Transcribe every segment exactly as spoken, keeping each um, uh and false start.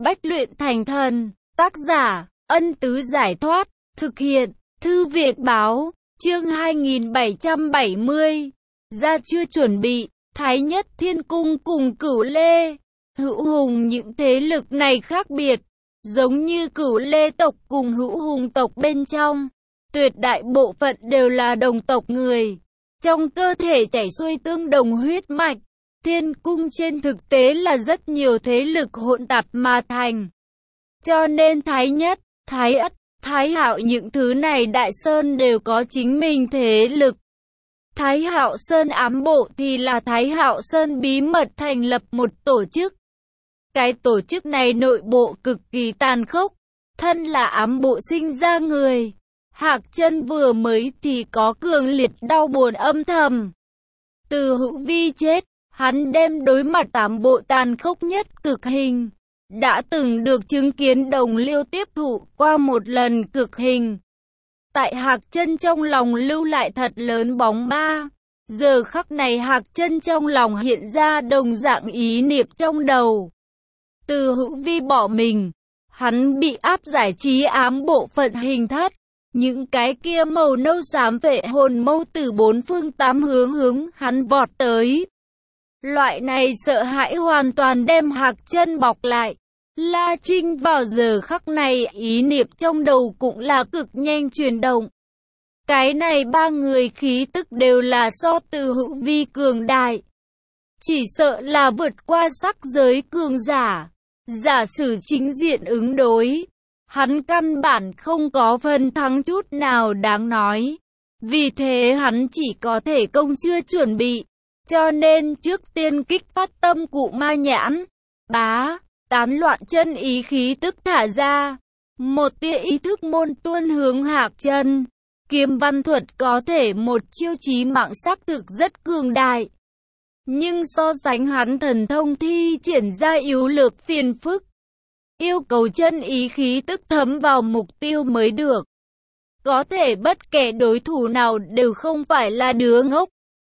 Bách luyện thành thần. Tác giả, Ân Tứ Giải Thoát. Thực hiện, Thư Viện Báo. Chương hai nghìn bảy trăm bảy mươi. Ra chưa chuẩn bị, Thái Nhất Thiên Cung cùng Cửu Lê, Hữu Hùng những thế lực này khác biệt. Giống như Cửu Lê tộc cùng Hữu Hùng tộc bên trong, tuyệt đại bộ phận đều là đồng tộc người. Trong cơ thể chảy xuôi tương đồng huyết mạch. Thiên cung trên thực tế là rất nhiều thế lực hỗn tạp mà thành. Cho nên Thái Nhất, Thái Ất, Thái Hạo những thứ này đại sơn đều có chính mình thế lực. Thái Hạo Sơn ám bộ thì là Thái Hạo Sơn bí mật thành lập một tổ chức. Cái tổ chức này nội bộ cực kỳ tàn khốc. Thân là ám bộ sinh ra người, Hạc Chân vừa mới thì có cường liệt đau buồn âm thầm. Từ Hữu Vi chết, hắn đem đối mặt ám bộ tàn khốc nhất cực hình. Đã từng được chứng kiến đồng liêu tiếp thụ qua một lần cực hình. Tại Hạc Chân trong lòng lưu lại thật lớn bóng ma. Giờ khắc này Hạc Chân trong lòng hiện ra đồng dạng ý niệm trong đầu. Từ Hữu Vi bỏ mình, hắn bị áp giải trí ám bộ phận hình thất. Những cái kia màu nâu xám vệ hồn mâu từ bốn phương tám hướng hướng hắn vọt tới. Loại này sợ hãi hoàn toàn đem Hạc Chân bọc lại. La Trinh vào giờ khắc này ý niệm trong đầu cũng là cực nhanh chuyển động. Cái này ba người khí tức đều là so Từ Hữu Vi cường đại. Chỉ sợ là vượt qua sắc giới cường giả. Giả sử chính diện ứng đối, hắn căn bản không có phần thắng chút nào đáng nói. Vì thế hắn chỉ có thể công chưa chuẩn bị. Cho nên trước tiên kích phát tâm cụ ma nhãn. Bá, tán loạn chân ý khí tức thả ra. Một tia ý thức môn tuôn hướng Hạc Chân. Kiếm văn thuật có thể một chiêu chí mạng xác thực rất cường đại. Nhưng so sánh hắn thần thông thi triển ra yếu lược phiền phức. Yêu cầu chân ý khí tức thấm vào mục tiêu mới được. Có thể bất kể đối thủ nào đều không phải là đứa ngốc.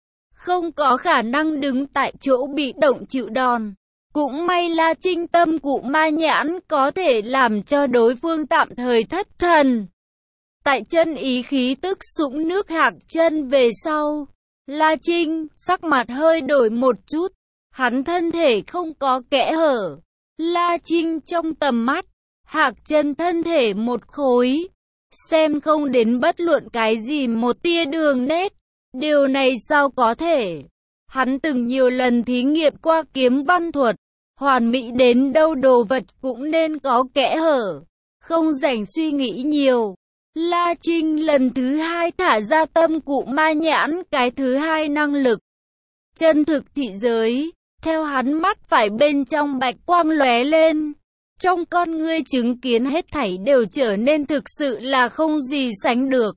Không có khả năng đứng tại chỗ bị động chịu đòn. Cũng may La Trinh tâm cụ ma nhãn có thể làm cho đối phương tạm thời thất thần. Tại chân ý khí tức sũng nước Hạc Chân về sau, La Trinh sắc mặt hơi đổi một chút. Hắn thân thể không có kẽ hở. La Trinh trong tầm mắt, Hạc Chân thân thể một khối. Xem không đến bất luận cái gì một tia đường nét. Điều này sao có thể? Hắn từng nhiều lần thí nghiệm qua kiếm văn thuật. Hoàn mỹ đến đâu đồ vật cũng nên có kẽ hở. Không rảnh suy nghĩ nhiều. La Trinh lần thứ hai thả ra tâm cụ ma nhãn cái thứ hai năng lực. Chân thực thị giới. Theo hắn mắt phải bên trong bạch quang lóe lên. Trong con ngươi chứng kiến hết thảy đều trở nên thực sự là không gì sánh được.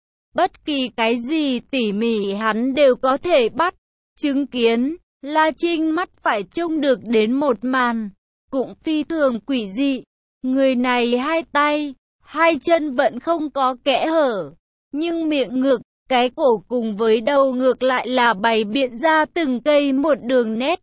Bất kỳ cái gì tỉ mỉ hắn đều có thể bắt, chứng kiến. La Trinh mắt phải trông được đến một màn, cũng phi thường quỷ dị. Người này hai tay, hai chân vẫn không có kẽ hở, nhưng miệng ngực, cái cổ cùng với đầu ngược lại là bày biện ra từng cây một đường nét.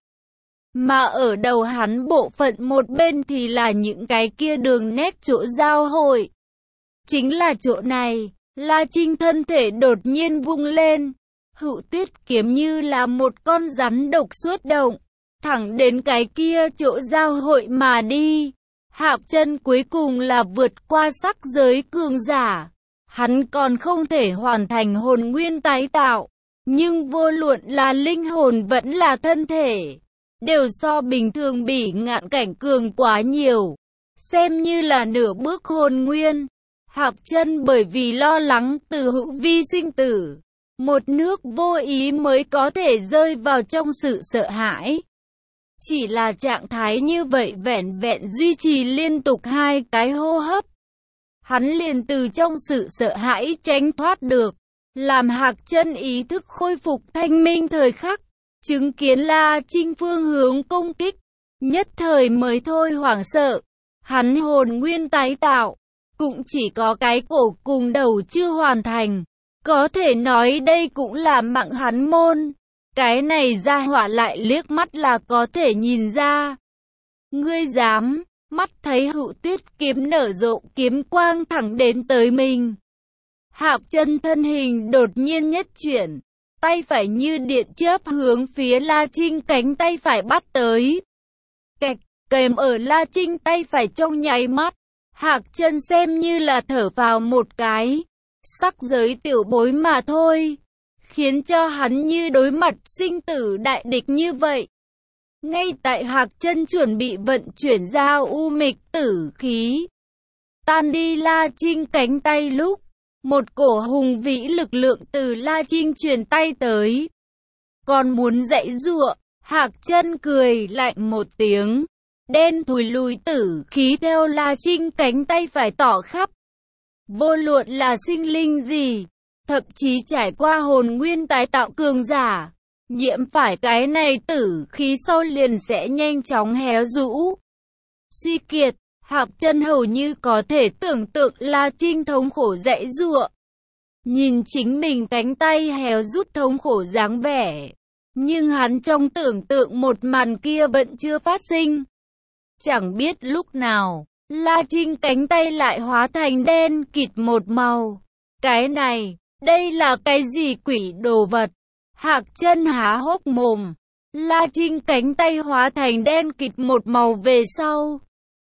Mà ở đầu hắn bộ phận một bên thì là những cái kia đường nét chỗ giao hội. Chính là chỗ này, La Trinh thân thể đột nhiên vung lên. Hữu Tuyết kiếm như là một con rắn độc xuất động, thẳng đến cái kia chỗ giao hội mà đi. Hạc Chân cuối cùng là vượt qua sắc giới cường giả. Hắn còn không thể hoàn thành hồn nguyên tái tạo, nhưng vô luận là linh hồn vẫn là thân thể, đều so bình thường bỉ ngạn cảnh cường quá nhiều. Xem như là nửa bước hồn nguyên. Hạc Chân bởi vì lo lắng Từ Hữu Vi sinh tử, một nước vô ý mới có thể rơi vào trong sự sợ hãi. Chỉ là trạng thái như vậy vẻn vẹn duy trì liên tục hai cái hô hấp. Hắn liền từ trong sự sợ hãi tránh thoát được, làm Hạc Chân ý thức khôi phục thanh minh thời khắc. Chứng kiến La Trinh phương hướng công kích, nhất thời mới thôi hoảng sợ. Hắn hồn nguyên tái tạo, cũng chỉ có cái cổ cùng đầu chưa hoàn thành. Có thể nói đây cũng là mạng hắn môn. Cái này ra hỏa lại liếc mắt là có thể nhìn ra. Ngươi dám, mắt thấy Hữu Tuyết kiếm nở rộ kiếm quang thẳng đến tới mình. Hạc Chân thân hình đột nhiên nhất chuyển, tay phải như điện chớp hướng phía La Trinh cánh tay phải bắt tới. Kẹt, kèm ở La Trinh tay phải trong nháy mắt, Hạc Chân xem như là thở vào một cái, sắc giới tiểu bối mà thôi, khiến cho hắn như đối mặt sinh tử đại địch như vậy. Ngay tại Hạc Chân chuẩn bị vận chuyển ra u mịch tử khí, tan đi La Trinh cánh tay lúc, một cổ hùng vĩ lực lượng từ La Trinh truyền tay tới. Còn muốn dãy giụa, Hạc Chân cười lạnh một tiếng, đen thùi lùi tử khí theo La Trinh cánh tay phải tỏ khắp. Vô luận là sinh linh gì, thậm chí trải qua hồn nguyên tái tạo cường giả, nhiễm phải cái này tử khí sau liền sẽ nhanh chóng héo rũ, suy kiệt. Hạc Chân hầu như có thể tưởng tượng La Trinh thống khổ dãy giụa, nhìn chính mình cánh tay héo rút thống khổ dáng vẻ, nhưng hắn trong tưởng tượng một màn kia vẫn chưa phát sinh. Chẳng biết lúc nào, La Trinh cánh tay lại hóa thành đen kịt một màu. Cái này, đây là cái gì quỷ đồ vật? Hạc Chân há hốc mồm. La Trinh cánh tay hóa thành đen kịt một màu về sau,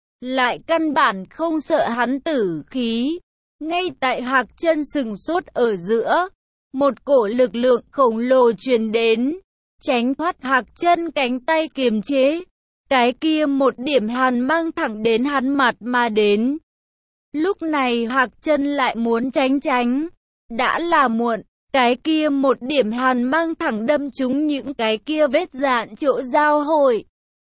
lại căn bản không sợ hắn tử khí. Ngay tại Hạc Chân sừng sốt ở giữa, một cổ lực lượng khổng lồ truyền đến, tránh thoát Hạc Chân cánh tay kiềm chế. Cái kia một điểm hàn mang thẳng đến hắn mặt mà đến. Lúc này Hạc Chân lại muốn tránh tránh, đã là muộn. Cái kia một điểm hàn mang thẳng đâm trúng những cái kia vết dạn chỗ giao hội.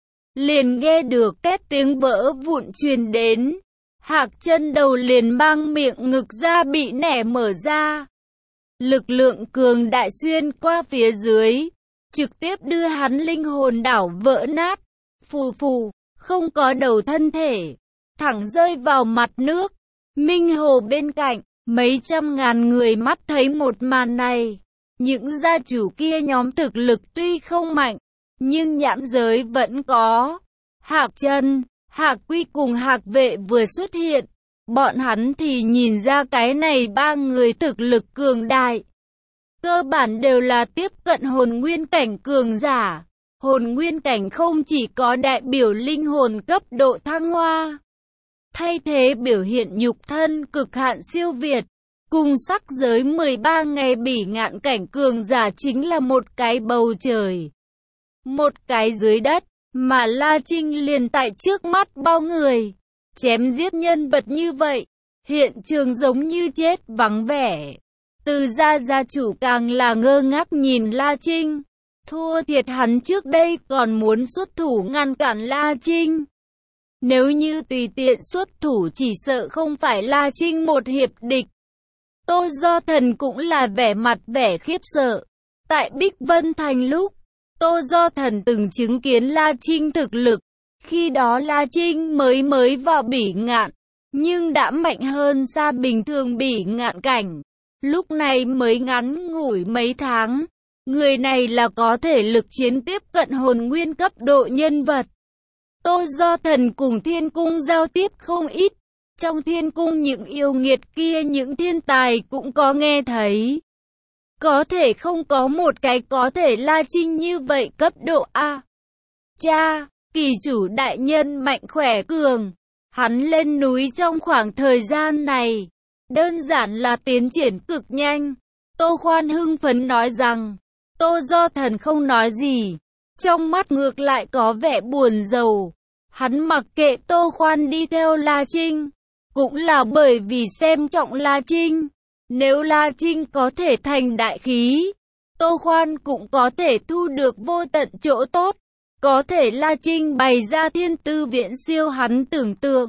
Liền nghe được két tiếng vỡ vụn truyền đến. Hạc Chân đầu liền mang miệng ngực ra bị nẻ mở ra. Lực lượng cường đại xuyên qua phía dưới, trực tiếp đưa hắn linh hồn đảo vỡ nát. Phù phù, không có đầu thân thể, thẳng rơi vào mặt nước. Minh hồ bên cạnh, mấy trăm ngàn người mắt thấy một màn này. Những gia chủ kia nhóm thực lực tuy không mạnh, nhưng nhãn giới vẫn có. Hạc Chân, Hạc Quy cùng Hạc Vệ vừa xuất hiện, bọn hắn thì nhìn ra cái này ba người thực lực cường đại. Cơ bản đều là tiếp cận hồn nguyên cảnh cường giả. Hồn nguyên cảnh không chỉ có đại biểu linh hồn cấp độ thăng hoa, thay thế biểu hiện nhục thân cực hạn siêu việt, cùng sắc giới mười ba ngày bỉ ngạn cảnh cường giả chính là một cái bầu trời, một cái dưới đất, mà La Trinh liền tại trước mắt bao người, chém giết nhân vật như vậy, hiện trường giống như chết vắng vẻ. Từ gia gia chủ càng là ngơ ngác nhìn La Trinh. Thua thiệt hắn trước đây còn muốn xuất thủ ngăn cản La Trinh. Nếu như tùy tiện xuất thủ chỉ sợ không phải La Trinh một hiệp địch. Tô Do Thần cũng là vẻ mặt vẻ khiếp sợ. Tại Bích Vân Thành lúc, Tô Do Thần từng chứng kiến La Trinh thực lực. Khi đó La Trinh mới mới vào bỉ ngạn, nhưng đã mạnh hơn xa bình thường bỉ ngạn cảnh. Lúc này mới ngắn ngủi mấy tháng. Người này là có thể lực chiến tiếp cận hồn nguyên cấp độ nhân vật. Tô Do Thần cùng thiên cung giao tiếp không ít. Trong thiên cung những yêu nghiệt kia những thiên tài cũng có nghe thấy. Có thể không có một cái có thể La Trinh như vậy cấp độ A. Cha, kỳ chủ đại nhân mạnh khỏe cường. Hắn lên núi trong khoảng thời gian này. Đơn giản là tiến triển cực nhanh. Tô Khoan hưng phấn nói rằng. Tô Do Thần không nói gì, trong mắt ngược lại có vẻ buồn rầu. Hắn mặc kệ Tô Khoan đi theo La Trinh, cũng là bởi vì xem trọng La Trinh. Nếu La Trinh có thể thành đại khí, Tô Khoan cũng có thể thu được vô tận chỗ tốt. Có thể La Trinh bày ra thiên tư viễn siêu hắn tưởng tượng.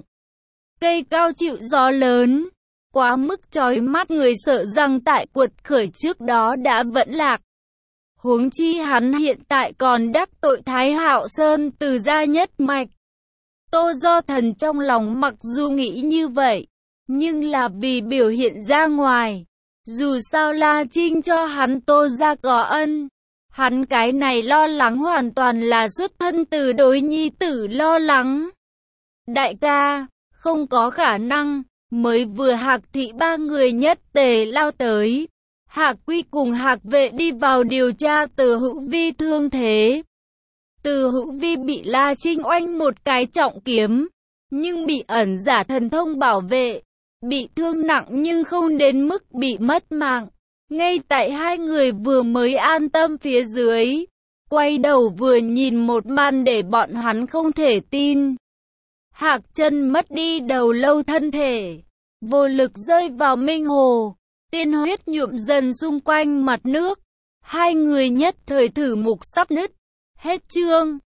Cây cao chịu gió lớn, quá mức chói mắt người sợ rằng tại cuột khởi trước đó đã vẫn lạc. Huống chi hắn hiện tại còn đắc tội Thái Hạo Sơn từ gia nhất mạch. Tô Do Thần trong lòng mặc dù nghĩ như vậy, nhưng là vì biểu hiện ra ngoài. Dù sao La Trinh cho hắn Tô gia có ân, hắn cái này lo lắng hoàn toàn là xuất thân từ đối nhi tử lo lắng. Đại ca, không có khả năng. Mới vừa Hạc thị ba người nhất tề lao tới. Hạc Quy cùng Hạc Vệ đi vào điều tra Từ Hữu Vi thương thế. Từ Hữu Vi bị La Trinh oanh một cái trọng kiếm, nhưng bị ẩn giả thần thông bảo vệ, bị thương nặng nhưng không đến mức bị mất mạng. Ngay tại hai người vừa mới an tâm phía dưới, quay đầu vừa nhìn một màn để bọn hắn không thể tin. Hạc Chân mất đi đầu lâu thân thể, vô lực rơi vào minh hồ, tiên huyết nhuộm dần xung quanh mặt nước. Hai người nhất thời thử mục sắp nứt. Hết chương.